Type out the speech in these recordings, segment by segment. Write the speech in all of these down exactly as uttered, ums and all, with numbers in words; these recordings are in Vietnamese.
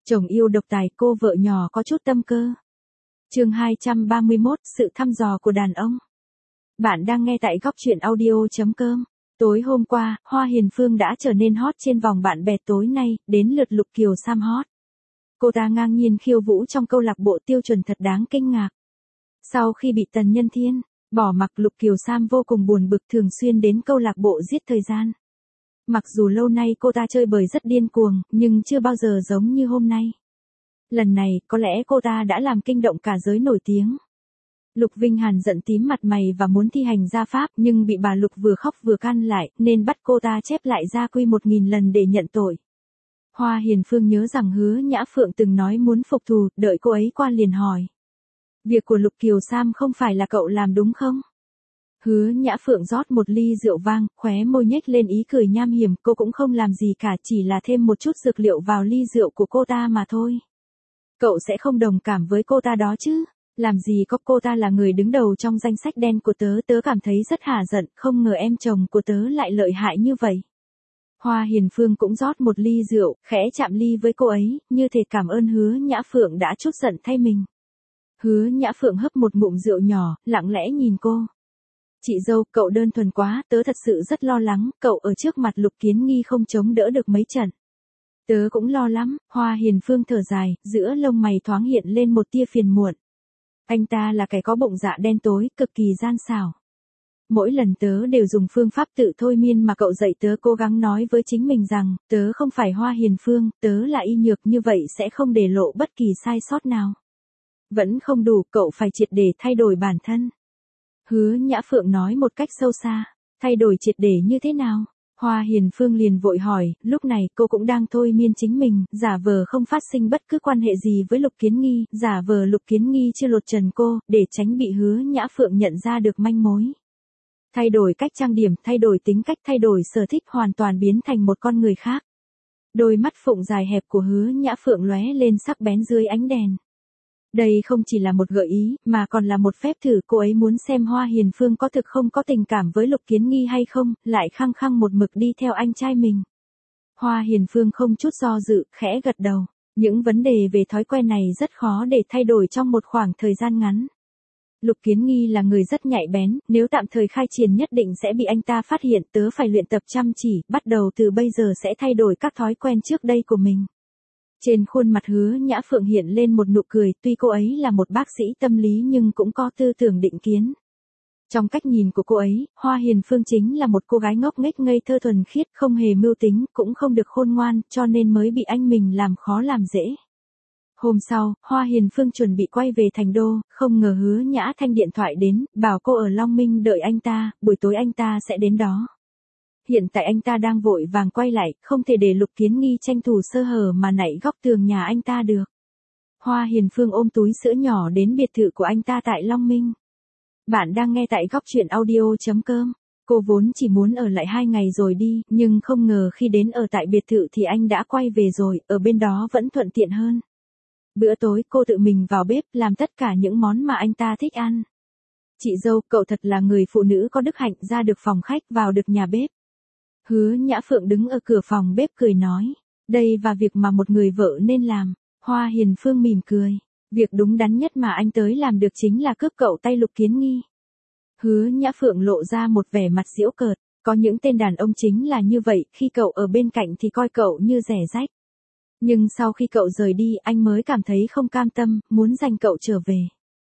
Chồng yêu độc tài, cô vợ nhỏ có chút tâm cơ. Chương hai trăm ba mươi mốt, sự thăm dò của đàn ông. Bạn đang nghe tại góc truyện audio chấm com. Tối hôm qua, Hoa Hiền Phương đã trở nên hot trên vòng bạn bè, tối nay, đến lượt Lục Kiều Sam hot. Cô ta ngang nhiên khiêu vũ trong câu lạc bộ tiêu chuẩn thật đáng kinh ngạc. Sau khi bị Tần Nhân Thiên bỏ mặc, Lục Kiều Sam vô cùng buồn bực, thường xuyên đến câu lạc bộ giết thời gian. Mặc dù lâu nay cô ta chơi bời rất điên cuồng, nhưng chưa bao giờ giống như hôm nay. Lần này, có lẽ cô ta đã làm kinh động cả giới nổi tiếng. Lục Vinh Hàn giận tím mặt mày và muốn thi hành gia pháp, nhưng bị bà Lục vừa khóc vừa can lại, nên bắt cô ta chép lại gia quy một nghìn lần để nhận tội. Hoa Hiền Phương nhớ rằng Hứa Nhã Phượng từng nói muốn phục thù, đợi cô ấy qua liền hỏi. Việc của Lục Kiều Sam không phải là cậu làm đúng không? Hứa Nhã Phượng rót một ly rượu vang, khóe môi nhếch lên ý cười nham hiểm, cô cũng không làm gì cả, chỉ là thêm một chút dược liệu vào ly rượu của cô ta mà thôi. Cậu sẽ không đồng cảm với cô ta đó chứ? Làm gì có, cô ta là người đứng đầu trong danh sách đen của tớ, tớ cảm thấy rất hả giận, không ngờ em chồng của tớ lại lợi hại như vậy. Hoa Hiền Phương cũng rót một ly rượu, khẽ chạm ly với cô ấy, như thể cảm ơn Hứa Nhã Phượng đã trút giận thay mình. Hứa Nhã Phượng hấp một ngụm rượu nhỏ, lặng lẽ nhìn cô. Chị dâu, cậu đơn thuần quá, tớ thật sự rất lo lắng, cậu ở trước mặt Lục Kiến Nghi không chống đỡ được mấy trận. Tớ cũng lo lắm. Hoa Hiền Phương thở dài, giữa lông mày thoáng hiện lên một tia phiền muộn. Anh ta là kẻ có bụng dạ đen tối, cực kỳ gian xảo. Mỗi lần tớ đều dùng phương pháp tự thôi miên mà cậu dạy tớ, cố gắng nói với chính mình rằng, tớ không phải Hoa Hiền Phương, tớ là y nhược, như vậy sẽ không để lộ bất kỳ sai sót nào. Vẫn không đủ, cậu phải triệt để thay đổi bản thân. Hứa Nhã Phượng nói một cách sâu xa. Thay đổi triệt để như thế nào? Hoa Hiền Phương liền vội hỏi, lúc này cô cũng đang thôi miên chính mình, giả vờ không phát sinh bất cứ quan hệ gì với Lục Kiến Nghi, giả vờ Lục Kiến Nghi chưa lột trần cô, để tránh bị Hứa Nhã Phượng nhận ra được manh mối. Thay đổi cách trang điểm, thay đổi tính cách, thay đổi sở thích, hoàn toàn biến thành một con người khác. Đôi mắt phụng dài hẹp của Hứa Nhã Phượng lóe lên sắc bén dưới ánh đèn. Đây không chỉ là một gợi ý, mà còn là một phép thử, cô ấy muốn xem Hoa Hiền Phương có thực không có tình cảm với Lục Kiến Nghi hay không, lại khăng khăng một mực đi theo anh trai mình. Hoa Hiền Phương không chút do dự, khẽ gật đầu. Những vấn đề về thói quen này rất khó để thay đổi trong một khoảng thời gian ngắn. Lục Kiến Nghi là người rất nhạy bén, nếu tạm thời khai triển nhất định sẽ bị anh ta phát hiện, tớ phải luyện tập chăm chỉ, bắt đầu từ bây giờ sẽ thay đổi các thói quen trước đây của mình. Trên khuôn mặt Hứa Nhã Phượng hiện lên một nụ cười, tuy cô ấy là một bác sĩ tâm lý nhưng cũng có tư tưởng định kiến. Trong cách nhìn của cô ấy, Hoa Hiền Phương chính là một cô gái ngốc nghếch ngây thơ thuần khiết, không hề mưu tính, cũng không được khôn ngoan, cho nên mới bị anh mình làm khó làm dễ. Hôm sau, Hoa Hiền Phương chuẩn bị quay về thành đô, không ngờ Hứa Nhã Thanh điện thoại đến, bảo cô ở Long Minh đợi anh ta, buổi tối anh ta sẽ đến đó. Hiện tại anh ta đang vội vàng quay lại, không thể để Lục Kiến Nghi tranh thủ sơ hở mà nảy góc tường nhà anh ta được. Hoa Hiền Phương ôm túi sữa nhỏ đến biệt thự của anh ta tại Long Minh. Bạn đang nghe tại góc truyện audio chấm com. Cô vốn chỉ muốn ở lại hai ngày rồi đi, nhưng không ngờ khi đến ở tại biệt thự thì anh đã quay về rồi, ở bên đó vẫn thuận tiện hơn. Bữa tối cô tự mình vào bếp làm tất cả những món mà anh ta thích ăn. Chị dâu, cậu thật là người phụ nữ có đức hạnh, ra được phòng khách, vào được nhà bếp. Hứa Nhã Phượng đứng ở cửa phòng bếp cười nói, đây và việc mà một người vợ nên làm. Hoa Hiền Phương mỉm cười, việc đúng đắn nhất mà anh tới làm được chính là cướp cậu tay Lục Kiến Nghi. Hứa Nhã Phượng lộ ra một vẻ mặt giễu cợt, có những tên đàn ông chính là như vậy, khi cậu ở bên cạnh thì coi cậu như rẻ rách. Nhưng sau khi cậu rời đi, anh mới cảm thấy không cam tâm, muốn giành cậu trở về.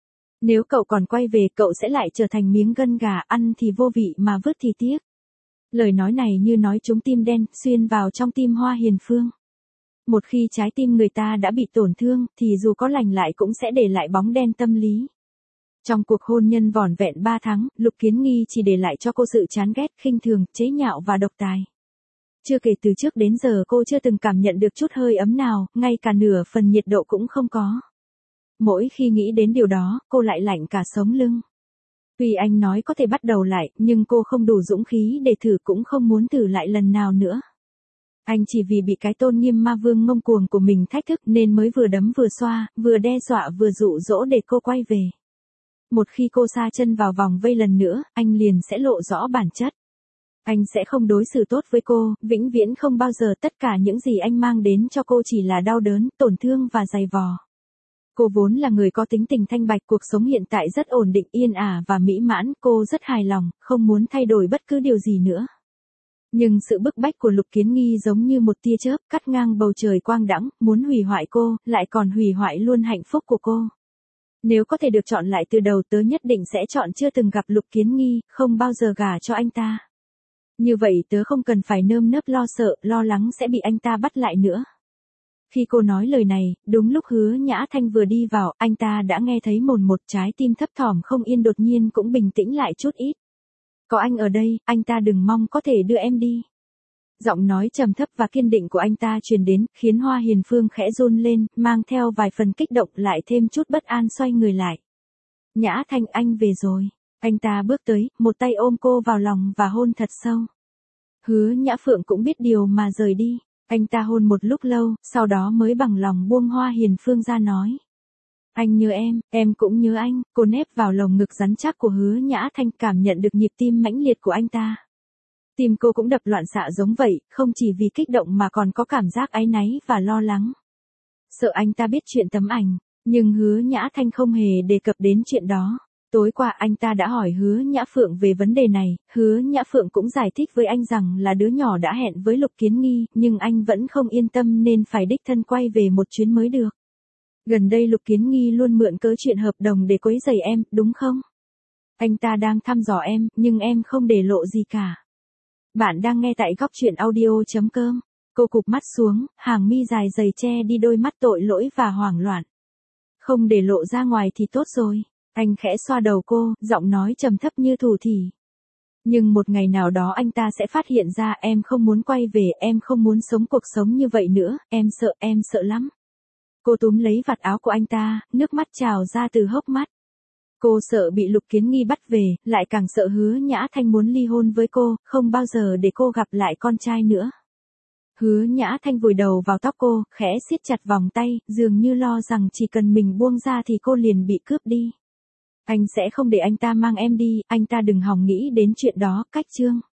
Nếu cậu còn quay về, cậu sẽ lại trở thành miếng gân gà, ăn thì vô vị mà vứt thì tiếc. Lời nói này như nói trúng tim đen, xuyên vào trong tim Hoa Hiền Phương. Một khi trái tim người ta đã bị tổn thương, thì dù có lành lại cũng sẽ để lại bóng đen tâm lý. Trong cuộc hôn nhân vỏn vẹn ba tháng, Lục Kiến Nghi chỉ để lại cho cô sự chán ghét, khinh thường, chế nhạo và độc tài. Chưa kể từ trước đến giờ cô chưa từng cảm nhận được chút hơi ấm nào, ngay cả nửa phần nhiệt độ cũng không có. Mỗi khi nghĩ đến điều đó, cô lại lạnh cả sống lưng. Tuy anh nói có thể bắt đầu lại, nhưng cô không đủ dũng khí để thử, cũng không muốn thử lại lần nào nữa. Anh chỉ vì bị cái tôn nghiêm ma vương ngông cuồng của mình thách thức nên mới vừa đấm vừa xoa, vừa đe dọa vừa dụ dỗ để cô quay về. Một khi cô sa chân vào vòng vây lần nữa, anh liền sẽ lộ rõ bản chất. Anh sẽ không đối xử tốt với cô, vĩnh viễn không bao giờ. Tất cả những gì anh mang đến cho cô chỉ là đau đớn, tổn thương và dày vò. Cô vốn là người có tính tình thanh bạch, cuộc sống hiện tại rất ổn định, yên ả và mỹ mãn, cô rất hài lòng, không muốn thay đổi bất cứ điều gì nữa. Nhưng sự bức bách của Lục Kiến Nghi giống như một tia chớp, cắt ngang bầu trời quang đãng, muốn hủy hoại cô, lại còn hủy hoại luôn hạnh phúc của cô. Nếu có thể được chọn lại từ đầu, tớ nhất định sẽ chọn chưa từng gặp Lục Kiến Nghi, không bao giờ gả cho anh ta. Như vậy tớ không cần phải nơm nớp lo sợ, lo lắng sẽ bị anh ta bắt lại nữa. Khi cô nói lời này, đúng lúc Hứa Nhã Thanh vừa đi vào, anh ta đã nghe thấy mồn một, trái tim thấp thỏm không yên đột nhiên cũng bình tĩnh lại chút ít. Có anh ở đây, anh ta đừng mong có thể đưa em đi. Giọng nói trầm thấp và kiên định của anh ta truyền đến, khiến Hoa Hiền Phương khẽ run lên, mang theo vài phần kích động, lại thêm chút bất an, xoay người lại. Nhã Thanh, anh về rồi. Anh ta bước tới, một tay ôm cô vào lòng và hôn thật sâu. Hứa Nhã Phượng cũng biết điều mà rời đi. Anh ta hôn một lúc lâu, sau đó mới bằng lòng buông Hoa Hiền Phương ra nói. Anh nhớ em, em cũng nhớ anh. Cô nép vào lồng ngực rắn chắc của Hứa Nhã Thanh, cảm nhận được nhịp tim mãnh liệt của anh ta. Tim cô cũng đập loạn xạ giống vậy, không chỉ vì kích động mà còn có cảm giác áy náy và lo lắng. Sợ anh ta biết chuyện tấm ảnh, nhưng Hứa Nhã Thanh không hề đề cập đến chuyện đó. Tối qua anh ta đã hỏi Hứa Nhã Phượng về vấn đề này, Hứa Nhã Phượng cũng giải thích với anh rằng là đứa nhỏ đã hẹn với Lục Kiến Nghi, nhưng anh vẫn không yên tâm nên phải đích thân quay về một chuyến mới được. Gần đây Lục Kiến Nghi luôn mượn cớ chuyện hợp đồng để quấy rầy em, đúng không? Anh ta đang thăm dò em, nhưng em không để lộ gì cả. Bạn đang nghe tại góc truyện audio chấm com. Cô cụp mắt xuống, hàng mi dài dày che đi đôi mắt tội lỗi và hoảng loạn. Không để lộ ra ngoài thì tốt rồi. Anh khẽ xoa đầu cô, giọng nói trầm thấp như thủ thỉ. Nhưng một ngày nào đó anh ta sẽ phát hiện ra em không muốn quay về, em không muốn sống cuộc sống như vậy nữa, em sợ, em sợ lắm. Cô túm lấy vạt áo của anh ta, nước mắt trào ra từ hốc mắt. Cô sợ bị Lục Kiến Nghi bắt về, lại càng sợ Hứa Nhã Thanh muốn ly hôn với cô, không bao giờ để cô gặp lại con trai nữa. Hứa Nhã Thanh vùi đầu vào tóc cô, khẽ siết chặt vòng tay, dường như lo rằng chỉ cần mình buông ra thì cô liền bị cướp đi. Anh sẽ không để anh ta mang em đi, anh ta đừng hòng nghĩ đến chuyện đó. Cách chương